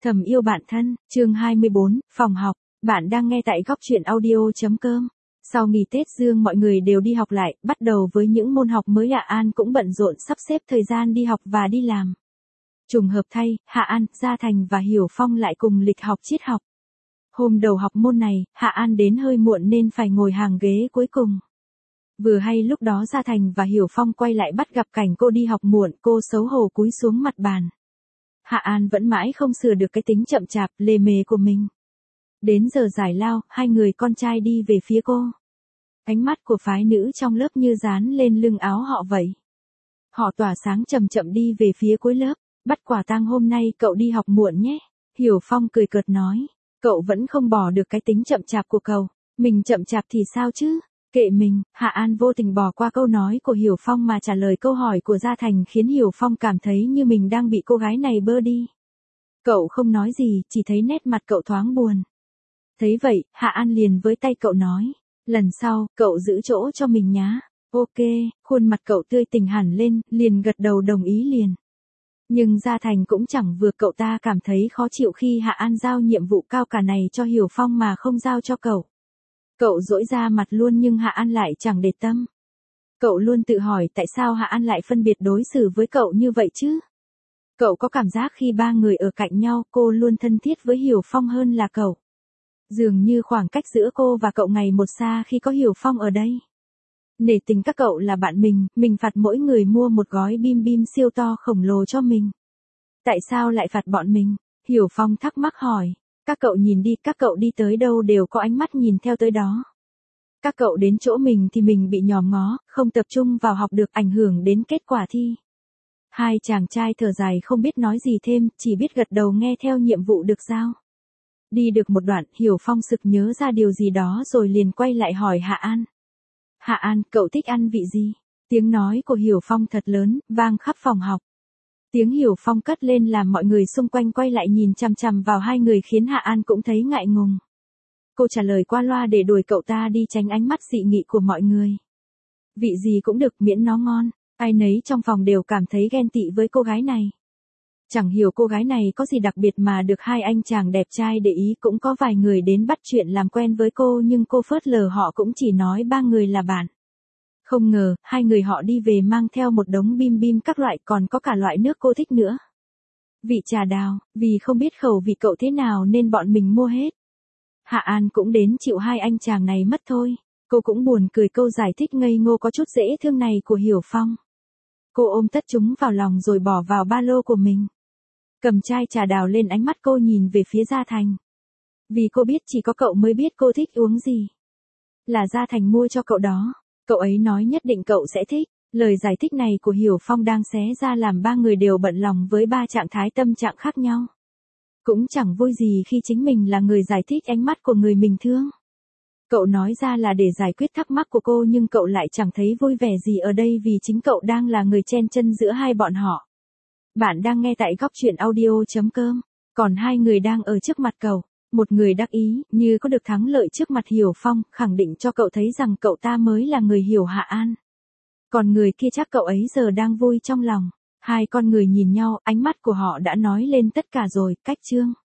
Thầm yêu bạn thân, chương 24, phòng học, bạn đang nghe tại góc truyện audio.com. Sau nghỉ Tết Dương mọi người đều đi học lại, bắt đầu với những môn học mới. Hạ An cũng bận rộn sắp xếp thời gian đi học và đi làm. Trùng hợp thay, Hạ An, Gia Thành và Hiểu Phong lại cùng lịch học triết học. Hôm đầu học môn này, Hạ An đến hơi muộn nên phải ngồi hàng ghế cuối cùng. Vừa hay lúc đó Gia Thành và Hiểu Phong quay lại bắt gặp cảnh cô đi học muộn, cô xấu hổ cúi xuống mặt bàn. Hạ An vẫn mãi không sửa được cái tính chậm chạp, lề mề của mình. Đến giờ giải lao, hai người con trai đi về phía cô. Ánh mắt của phái nữ trong lớp như dán lên lưng áo họ vậy. Họ tỏa sáng chậm chậm đi về phía cuối lớp. Bắt quả tang hôm nay cậu đi học muộn nhé. Hiểu Phong cười cợt nói. Cậu vẫn không bỏ được cái tính chậm chạp của cậu. Mình chậm chạp thì sao chứ? Kệ mình. Hạ An vô tình bỏ qua câu nói của Hiểu Phong mà trả lời câu hỏi của Gia Thành, khiến Hiểu Phong cảm thấy như mình đang bị cô gái này bơ đi. Cậu không nói gì, chỉ thấy nét mặt cậu thoáng buồn. Thấy vậy, Hạ An liền với tay cậu nói. Lần sau, cậu giữ chỗ cho mình nhá. Ok, khuôn mặt cậu tươi tỉnh hẳn lên, liền gật đầu đồng ý liền. Nhưng Gia Thành cũng chẳng vừa, cậu ta cảm thấy khó chịu khi Hạ An giao nhiệm vụ cao cả này cho Hiểu Phong mà không giao cho cậu. Cậu dỗi ra mặt luôn nhưng Hạ An lại chẳng để tâm. Cậu luôn tự hỏi tại sao Hạ An lại phân biệt đối xử với cậu như vậy chứ? Cậu có cảm giác khi ba người ở cạnh nhau, cô luôn thân thiết với Hiểu Phong hơn là cậu. Dường như khoảng cách giữa cô và cậu ngày một xa khi có Hiểu Phong ở đây. Nể tình các cậu là bạn mình phạt mỗi người mua một gói bim bim siêu to khổng lồ cho mình. Tại sao lại phạt bọn mình? Hiểu Phong thắc mắc hỏi. Các cậu nhìn đi, các cậu đi tới đâu đều có ánh mắt nhìn theo tới đó. Các cậu đến chỗ mình thì mình bị nhòm ngó, không tập trung vào học được, ảnh hưởng đến kết quả thi. Hai chàng trai thở dài không biết nói gì thêm, chỉ biết gật đầu nghe theo nhiệm vụ được giao. Đi được một đoạn, Hiểu Phong sực nhớ ra điều gì đó rồi liền quay lại hỏi Hạ An. Hạ An, cậu thích ăn vị gì? Tiếng nói của Hiểu Phong thật lớn, vang khắp phòng học. Tiếng Hiểu Phong cất lên làm mọi người xung quanh quay lại nhìn chằm chằm vào hai người, khiến Hạ An cũng thấy ngại ngùng. Cô trả lời qua loa để đuổi cậu ta đi tránh ánh mắt dị nghị của mọi người. Vị gì cũng được miễn nó ngon. Ai nấy trong phòng đều cảm thấy ghen tị với cô gái này. Chẳng hiểu cô gái này có gì đặc biệt mà được hai anh chàng đẹp trai để ý. Cũng có vài người đến bắt chuyện làm quen với cô nhưng cô phớt lờ họ, cũng chỉ nói ba người là bạn. Không ngờ, hai người họ đi về mang theo một đống bim bim các loại, còn có cả loại nước cô thích nữa. Vị trà đào, vì không biết khẩu vị cậu thế nào nên bọn mình mua hết. Hạ An cũng đến chịu hai anh chàng này mất thôi. Cô cũng buồn cười câu giải thích ngây ngô có chút dễ thương này của Hiểu Phong. Cô ôm tất chúng vào lòng rồi bỏ vào ba lô của mình. Cầm chai trà đào lên, ánh mắt cô nhìn về phía Gia Thành. Vì cô biết chỉ có cậu mới biết cô thích uống gì. Là Gia Thành mua cho cậu đó. Cậu ấy nói nhất định cậu sẽ thích. Lời giải thích này của Hiểu Phong đang xé ra làm ba người đều bận lòng với ba trạng thái tâm trạng khác nhau. Cũng chẳng vui gì khi chính mình là người giải thích ánh mắt của người mình thương. Cậu nói ra là để giải quyết thắc mắc của cô nhưng cậu lại chẳng thấy vui vẻ gì ở đây vì chính cậu đang là người chen chân giữa hai bọn họ. Bạn đang nghe tại góc truyện audio.com. Còn hai người đang ở trước mặt cậu. Một người đắc ý, như có được thắng lợi trước mặt Hiểu Phong, khẳng định cho cậu thấy rằng cậu ta mới là người hiểu Hạ An. Còn người kia chắc cậu ấy giờ đang vui trong lòng. Hai con người nhìn nhau, ánh mắt của họ đã nói lên tất cả rồi. Cách chương.